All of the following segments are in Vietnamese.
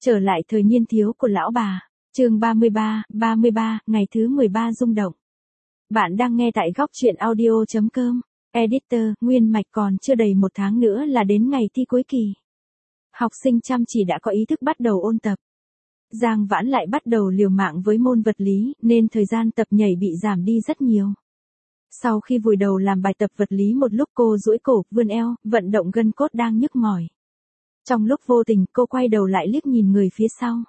Trở lại thời niên thiếu của lão bà. Chương 33, ngày thứ 13 rung động. Bạn đang nghe tại góc truyện audio.com. Editor, nguyên mạch còn chưa đầy 1 tháng nữa là đến ngày thi cuối kỳ. Học sinh chăm chỉ đã có ý thức bắt đầu ôn tập. Giang Vãn lại bắt đầu liều mạng với môn vật lý, nên thời gian tập nhảy bị giảm đi rất nhiều. Sau khi vùi đầu làm bài tập vật lý một lúc, cô duỗi cổ, vươn eo, vận động gân cốt đang nhức mỏi. Trong lúc vô tình, cô quay đầu lại liếc nhìn người phía sau.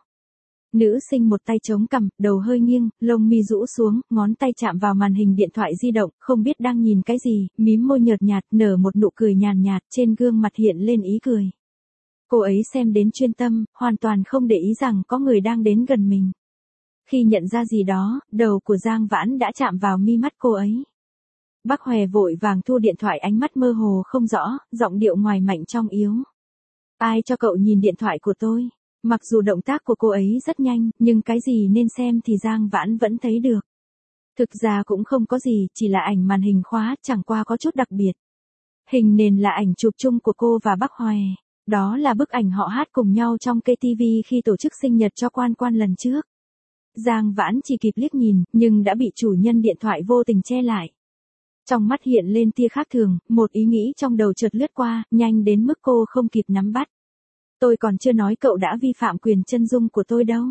Nữ sinh một tay chống cằm, đầu hơi nghiêng, lông mi rũ xuống, ngón tay chạm vào màn hình điện thoại di động, không biết đang nhìn cái gì, mím môi nhợt nhạt, nở một nụ cười nhàn nhạt, trên gương mặt hiện lên ý cười. Cô ấy xem đến chuyên tâm, hoàn toàn không để ý rằng có người đang đến gần mình. Khi nhận ra gì đó, đầu của Giang Vãn đã chạm vào mi mắt cô ấy. Bác Hòe vội vàng thu điện thoại, ánh mắt mơ hồ không rõ, giọng điệu ngoài mạnh trong yếu. Ai cho cậu nhìn điện thoại của tôi? Mặc dù động tác của cô ấy rất nhanh, nhưng cái gì nên xem thì Giang Vãn vẫn thấy được. Thực ra cũng không có gì, chỉ là ảnh màn hình khóa, chẳng qua có chút đặc biệt. Hình nền là ảnh chụp chung của cô và bác Hòe. Đó là bức ảnh họ hát cùng nhau trong KTV khi tổ chức sinh nhật cho Quan Quan lần trước. Giang Vãn chỉ kịp liếc nhìn, nhưng đã bị chủ nhân điện thoại vô tình che lại. Trong mắt hiện lên tia khác thường, một ý nghĩ trong đầu chợt lướt qua, nhanh đến mức cô không kịp nắm bắt. Tôi còn chưa nói cậu đã vi phạm quyền chân dung của tôi đâu.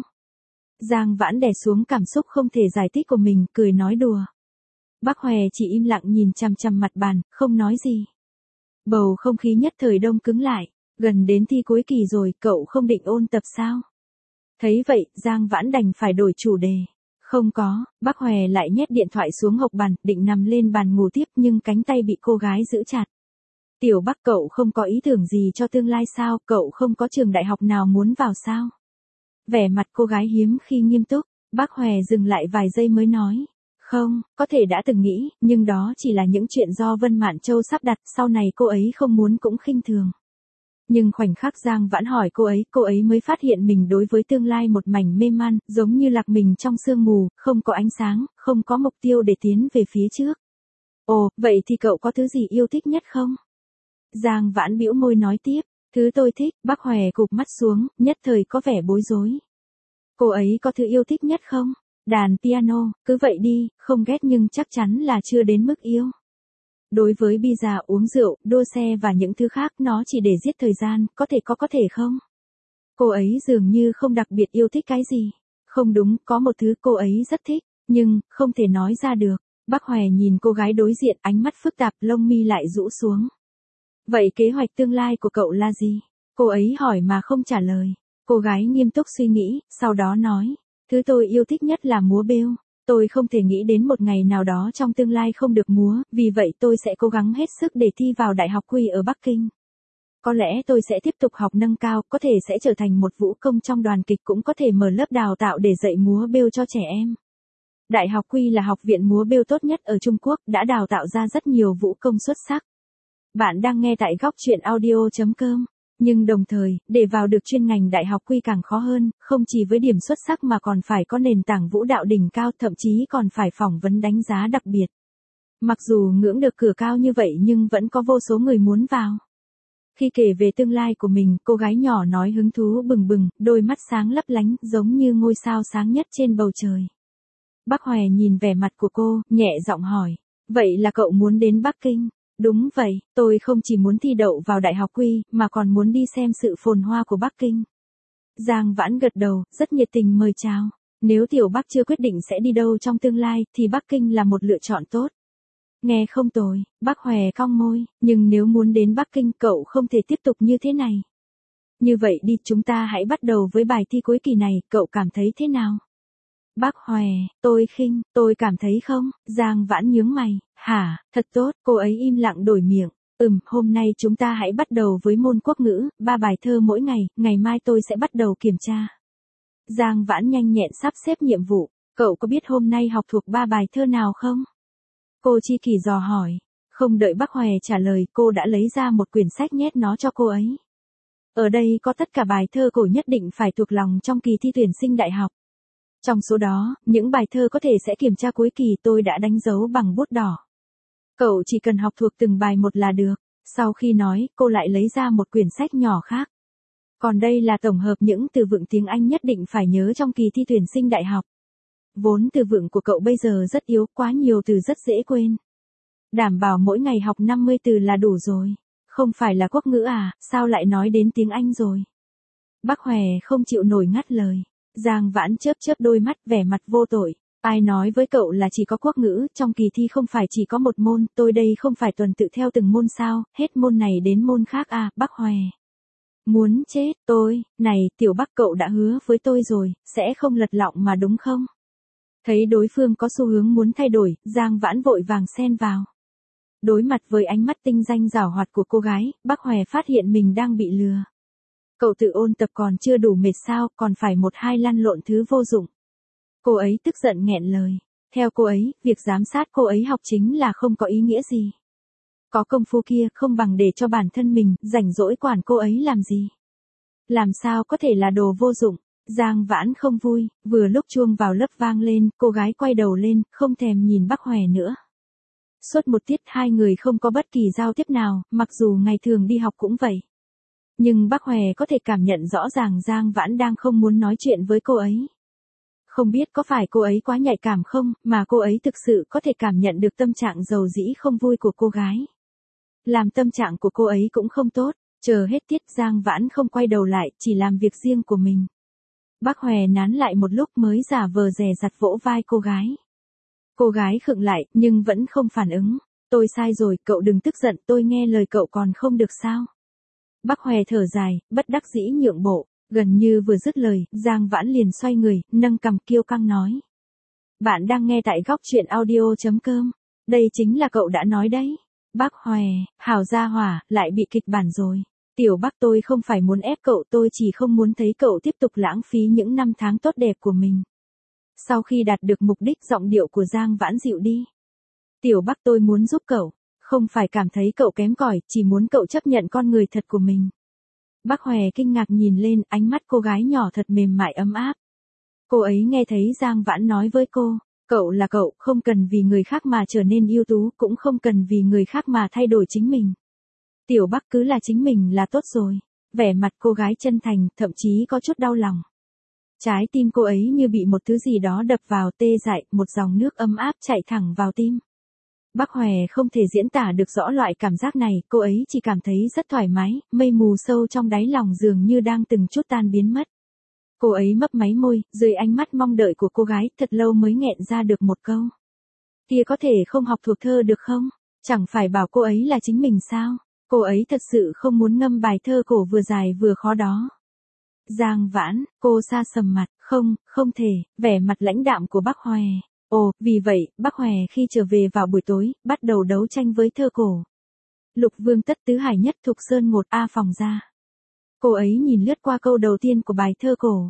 Giang Vãn đè xuống cảm xúc không thể giải thích của mình, cười nói đùa. Bác Hòe chỉ im lặng nhìn chằm chằm mặt bàn, không nói gì. Bầu không khí nhất thời đông cứng lại. Gần đến thi cuối kỳ rồi, cậu không định ôn tập sao? Thấy vậy, Giang Vãn đành phải đổi chủ đề. Không có, bác Hòe lại nhét điện thoại xuống hộc bàn, định nằm lên bàn ngủ tiếp nhưng cánh tay bị cô gái giữ chặt. Tiểu Bắc, cậu không có ý tưởng gì cho tương lai sao, cậu không có trường đại học nào muốn vào sao? Vẻ mặt cô gái hiếm khi nghiêm túc, bác Hòe dừng lại vài giây mới nói. Không, có thể đã từng nghĩ, nhưng đó chỉ là những chuyện do Vân Mạn Châu sắp đặt, sau này cô ấy không muốn cũng khinh thường. Nhưng khoảnh khắc Giang Vãn hỏi cô ấy mới phát hiện mình đối với tương lai một mảnh mê man, giống như lạc mình trong sương mù, không có ánh sáng, không có mục tiêu để tiến về phía trước. Ồ, vậy thì cậu có thứ gì yêu thích nhất không? Giang Vãn bĩu môi nói tiếp, thứ tôi thích. Bác Hòe cụp mắt xuống, nhất thời có vẻ bối rối. Cô ấy có thứ yêu thích nhất không? Đàn piano, cứ vậy đi, không ghét nhưng chắc chắn là chưa đến mức yêu. Đối với pizza, uống rượu, đua xe và những thứ khác, nó chỉ để giết thời gian, có thể không? Cô ấy dường như không đặc biệt yêu thích cái gì. Không đúng, có một thứ cô ấy rất thích, nhưng không thể nói ra được. Bác Hòe nhìn cô gái đối diện, ánh mắt phức tạp, lông mi lại rũ xuống. Vậy kế hoạch tương lai của cậu là gì? Cô ấy hỏi mà không trả lời. Cô gái nghiêm túc suy nghĩ, sau đó nói, thứ tôi yêu thích nhất là múa bêu. Tôi không thể nghĩ đến một ngày nào đó trong tương lai không được múa, vì vậy tôi sẽ cố gắng hết sức để thi vào Đại học Quy ở Bắc Kinh. Có lẽ tôi sẽ tiếp tục học nâng cao, có thể sẽ trở thành một vũ công trong đoàn kịch, cũng có thể mở lớp đào tạo để dạy múa bêu cho trẻ em. Đại học Quy là học viện múa bêu tốt nhất ở Trung Quốc, đã đào tạo ra rất nhiều vũ công xuất sắc. Bạn đang nghe tại góc truyện audio.com. Nhưng đồng thời, để vào được chuyên ngành Đại học Quy càng khó hơn, không chỉ với điểm xuất sắc mà còn phải có nền tảng vũ đạo đỉnh cao, thậm chí còn phải phỏng vấn đánh giá đặc biệt. Mặc dù ngưỡng được cửa cao như vậy nhưng vẫn có vô số người muốn vào. Khi kể về tương lai của mình, cô gái nhỏ nói hứng thú bừng bừng, đôi mắt sáng lấp lánh, giống như ngôi sao sáng nhất trên bầu trời. Bác Hòe nhìn vẻ mặt của cô, nhẹ giọng hỏi, vậy là cậu muốn đến Bắc Kinh? Đúng vậy, tôi không chỉ muốn thi đậu vào Đại học Quy, mà còn muốn đi xem sự phồn hoa của Bắc Kinh. Giang Vãn gật đầu, rất nhiệt tình mời chào. Nếu Tiểu Bắc chưa quyết định sẽ đi đâu trong tương lai, thì Bắc Kinh là một lựa chọn tốt. Nghe không tồi, bác Hòe cong môi, nhưng nếu muốn đến Bắc Kinh cậu không thể tiếp tục như thế này. Như vậy đi, chúng ta hãy bắt đầu với bài thi cuối kỳ này, cậu cảm thấy thế nào? Bác Hòe, tôi cảm thấy không? Giang Vãn nhướng mày, hả, thật tốt, cô ấy im lặng đổi miệng. Hôm nay chúng ta hãy bắt đầu với môn quốc ngữ, 3 bài thơ mỗi ngày, ngày mai tôi sẽ bắt đầu kiểm tra. Giang Vãn nhanh nhẹn sắp xếp nhiệm vụ, cậu có biết hôm nay học thuộc 3 bài thơ nào không? Cô Chi Kỳ dò hỏi, không đợi bác Hòe trả lời, cô đã lấy ra một quyển sách nhét nó cho cô ấy. Ở đây có tất cả bài thơ cổ nhất định phải thuộc lòng trong kỳ thi tuyển sinh đại học. Trong số đó, những bài thơ có thể sẽ kiểm tra cuối kỳ tôi đã đánh dấu bằng bút đỏ. Cậu chỉ cần học thuộc từng bài một là được. Sau khi nói, cô lại lấy ra một quyển sách nhỏ khác. Còn đây là tổng hợp những từ vựng tiếng Anh nhất định phải nhớ trong kỳ thi tuyển sinh đại học. Vốn từ vựng của cậu bây giờ rất yếu, quá nhiều từ rất dễ quên. Đảm bảo mỗi ngày học 50 từ là đủ rồi. Không phải là quốc ngữ à, sao lại nói đến tiếng Anh rồi? Bác Hòe không chịu nổi ngắt lời. Giang Vãn chớp chớp đôi mắt vẻ mặt vô tội. Ai nói với cậu là chỉ có quốc ngữ, trong kỳ thi không phải chỉ có một môn, tôi đây không phải tuần tự theo từng môn sao, hết môn này đến môn khác à, bác Hòe. Muốn chết, tôi, này, tiểu Bắc cậu đã hứa với tôi rồi, sẽ không lật lọng mà đúng không? Thấy đối phương có xu hướng muốn thay đổi, Giang Vãn vội vàng xen vào. Đối mặt với ánh mắt tinh danh giảo hoạt của cô gái, bác Hòe phát hiện mình đang bị lừa. Cậu tự ôn tập còn chưa đủ mệt sao, còn phải một hai lăn lộn thứ vô dụng. Cô ấy tức giận nghẹn lời. Theo cô ấy, việc giám sát cô ấy học chính là không có ý nghĩa gì. Có công phu kia không bằng để cho bản thân mình, rảnh rỗi quản cô ấy làm gì. Làm sao có thể là đồ vô dụng. Giang Vãn không vui, vừa lúc chuông vào lớp vang lên, cô gái quay đầu lên, không thèm nhìn bác Hòe nữa. Suốt một tiết hai người không có bất kỳ giao tiếp nào, mặc dù ngày thường đi học cũng vậy. Nhưng bác Hòe có thể cảm nhận rõ ràng Giang Vãn đang không muốn nói chuyện với cô ấy. Không biết có phải cô ấy quá nhạy cảm không, mà cô ấy thực sự có thể cảm nhận được tâm trạng dầu dĩ không vui của cô gái. Làm tâm trạng của cô ấy cũng không tốt, chờ hết tiết Giang Vãn không quay đầu lại, chỉ làm việc riêng của mình. Bác Hòe nán lại một lúc mới giả vờ dè dặt vỗ vai cô gái. Cô gái khựng lại, nhưng vẫn không phản ứng. Tôi sai rồi, cậu đừng tức giận, tôi nghe lời cậu còn không được sao. Bác Hòe thở dài, bất đắc dĩ nhượng bộ, gần như vừa dứt lời, Giang Vãn liền xoay người, nâng cằm kiêu căng nói. Bạn đang nghe tại góc truyện audio.com, đây chính là cậu đã nói đấy. Bác Hòe, hảo gia hỏa, lại bị kịch bản rồi. Tiểu Bắc tôi không phải muốn ép cậu, tôi chỉ không muốn thấy cậu tiếp tục lãng phí những năm tháng tốt đẹp của mình. Sau khi đạt được mục đích giọng điệu của Giang Vãn dịu đi. Tiểu Bắc tôi muốn giúp cậu, không phải cảm thấy cậu kém cỏi, chỉ muốn cậu chấp nhận con người thật của mình. Bác Hòe kinh ngạc nhìn lên, ánh mắt cô gái nhỏ thật mềm mại ấm áp. Cô ấy nghe thấy Giang Vãn nói với cô, cậu là cậu, không cần vì người khác mà trở nên ưu tú, cũng không cần vì người khác mà thay đổi chính mình. Tiểu Bắc cứ là chính mình là tốt rồi. Vẻ mặt cô gái chân thành, thậm chí có chút đau lòng. Trái tim cô ấy như bị một thứ gì đó đập vào tê dại, một dòng nước ấm áp chạy thẳng vào tim. Bác Hòe không thể diễn tả được rõ loại cảm giác này, cô ấy chỉ cảm thấy rất thoải mái, mây mù sâu trong đáy lòng dường như đang từng chút tan biến mất. Cô ấy mấp máy môi, dưới ánh mắt mong đợi của cô gái, thật lâu mới nghẹn ra được một câu. Kia có thể không học thuộc thơ được không? Chẳng phải bảo cô ấy là chính mình sao? Cô ấy thật sự không muốn ngâm bài thơ cổ vừa dài vừa khó đó. Giang Vãn, cô sa sầm mặt, không thể, vẻ mặt lãnh đạm của bác Hòe. Ồ, vì vậy, bác Hòe khi trở về vào buổi tối, bắt đầu đấu tranh với thơ cổ. Lục Vương Tất Tứ Hải Nhất Thục Sơn 1A phòng ra. Cô ấy nhìn lướt qua câu đầu tiên của bài thơ cổ.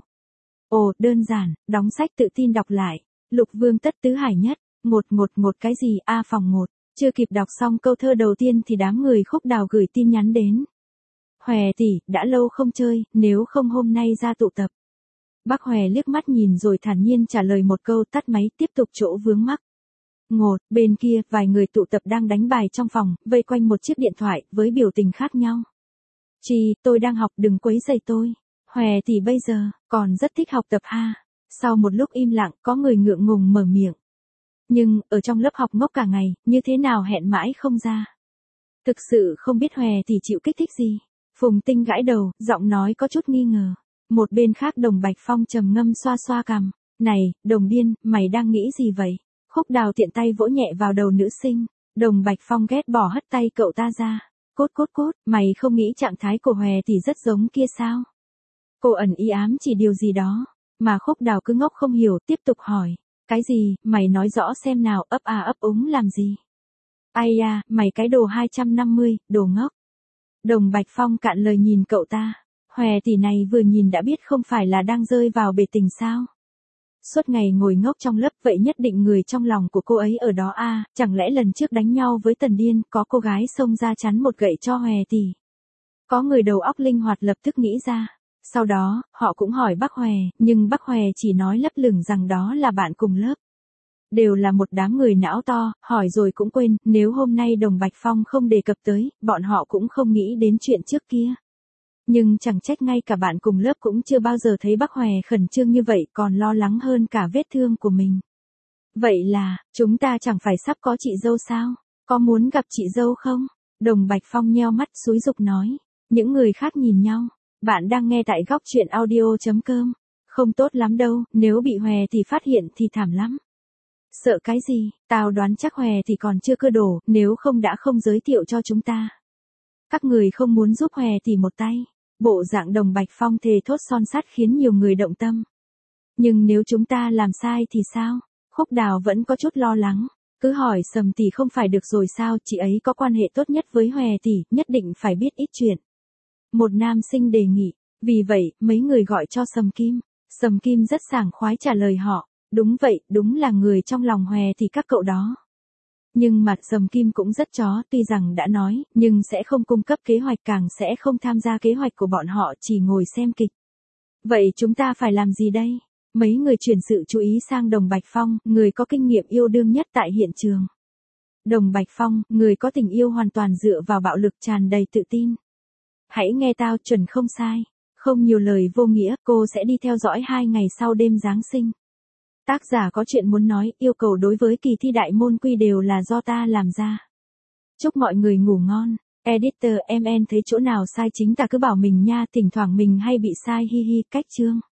Ồ, đơn giản, đóng sách tự tin đọc lại. Lục Vương Tất Tứ Hải Nhất, một cái gì, A phòng 1. Chưa kịp đọc xong câu thơ đầu tiên thì đám người Khúc Đào gửi tin nhắn đến. Hòe tỷ, đã lâu không chơi, nếu không hôm nay ra tụ tập. Bác Hòe liếc mắt nhìn rồi thản nhiên trả lời một câu, tắt máy, tiếp tục chỗ vướng mắc. Ngột, bên kia, vài người tụ tập đang đánh bài trong phòng, vây quanh một chiếc điện thoại, với biểu tình khác nhau. Chị, tôi đang học, đừng quấy rầy tôi. Hòe tỷ bây giờ, còn rất thích học tập ha. Sau một lúc im lặng, có người ngượng ngùng mở miệng. Nhưng, ở trong lớp học ngốc cả ngày, như thế nào hẹn mãi không ra. Thực sự không biết Hòe tỷ chịu kích thích gì. Phùng Tinh gãi đầu, giọng nói có chút nghi ngờ. Một bên khác Đồng Bạch Phong trầm ngâm xoa xoa cằm. Này, Đồng điên, mày đang nghĩ gì vậy? Khúc Đào tiện tay vỗ nhẹ vào đầu nữ sinh. Đồng Bạch Phong ghét bỏ hất tay cậu ta ra. Cốt, mày không nghĩ trạng thái của Hòe tỷ rất giống kia sao? Cô ẩn ý ám chỉ điều gì đó. Mà Khúc Đào cứ ngốc không hiểu, tiếp tục hỏi. Cái gì, mày nói rõ xem nào, ấp ấp úng làm gì? Ai da, mày cái đồ 250, đồ ngốc. Đồng Bạch Phong cạn lời nhìn cậu ta. Hòe tỷ này vừa nhìn đã biết không phải là đang rơi vào bể tình sao. Suốt ngày ngồi ngốc trong lớp, vậy nhất định người trong lòng của cô ấy ở đó à, chẳng lẽ lần trước đánh nhau với Tần Điên, có cô gái xông ra chắn một gậy cho Hòe tỷ. Có người đầu óc linh hoạt lập tức nghĩ ra. Sau đó, họ cũng hỏi bác Hòe, nhưng bác Hòe chỉ nói lấp lửng rằng đó là bạn cùng lớp. Đều là một đám người não to, hỏi rồi cũng quên, nếu hôm nay Đồng Bạch Phong không đề cập tới, bọn họ cũng không nghĩ đến chuyện trước kia. Nhưng chẳng trách ngay cả bạn cùng lớp cũng chưa bao giờ thấy bác Hòe khẩn trương như vậy, còn lo lắng hơn cả vết thương của mình. Vậy là, chúng ta chẳng phải sắp có chị dâu sao? Có muốn gặp chị dâu không? Đồng Bạch Phong nheo mắt xúi giục nói. Những người khác nhìn nhau. Bạn đang nghe tại góc truyện audio.com. Không tốt lắm đâu, nếu bị Hòe thì phát hiện thì thảm lắm. Sợ cái gì, tao đoán chắc Hòe thì còn chưa cơ đồ, nếu không đã không giới thiệu cho chúng ta. Các người không muốn giúp Hòe thì một tay. Bộ dạng Đồng Bạch Phong thề thốt son sắt khiến nhiều người động tâm. Nhưng nếu chúng ta làm sai thì sao? Khúc Đào vẫn có chút lo lắng. Cứ hỏi Sầm tỷ không phải được rồi sao, chị ấy có quan hệ tốt nhất với Hòe tỷ, nhất định phải biết ít chuyện. Một nam sinh đề nghị, vì vậy, mấy người gọi cho Sầm Kim. Sầm Kim rất sảng khoái trả lời họ, đúng vậy, đúng là người trong lòng Hòe thì các cậu đó. Nhưng mặt Sầm Kim cũng rất chó, tuy rằng đã nói, nhưng sẽ không cung cấp kế hoạch, càng sẽ không tham gia kế hoạch của bọn họ, chỉ ngồi xem kịch. Vậy chúng ta phải làm gì đây? Mấy người chuyển sự chú ý sang Đồng Bạch Phong, người có kinh nghiệm yêu đương nhất tại hiện trường. Đồng Bạch Phong, người có tình yêu hoàn toàn dựa vào bạo lực, tràn đầy tự tin. Hãy nghe tao, chuẩn không sai. Không nhiều lời vô nghĩa, cô sẽ đi theo dõi 2 ngày sau đêm Giáng sinh. Tác giả có chuyện muốn nói, yêu cầu đối với kỳ thi đại môn quy đều là do ta làm ra. Chúc mọi người ngủ ngon. Editor, em thấy chỗ nào sai chính ta cứ bảo mình nha, thỉnh thoảng mình hay bị sai, hi hi, cách chương.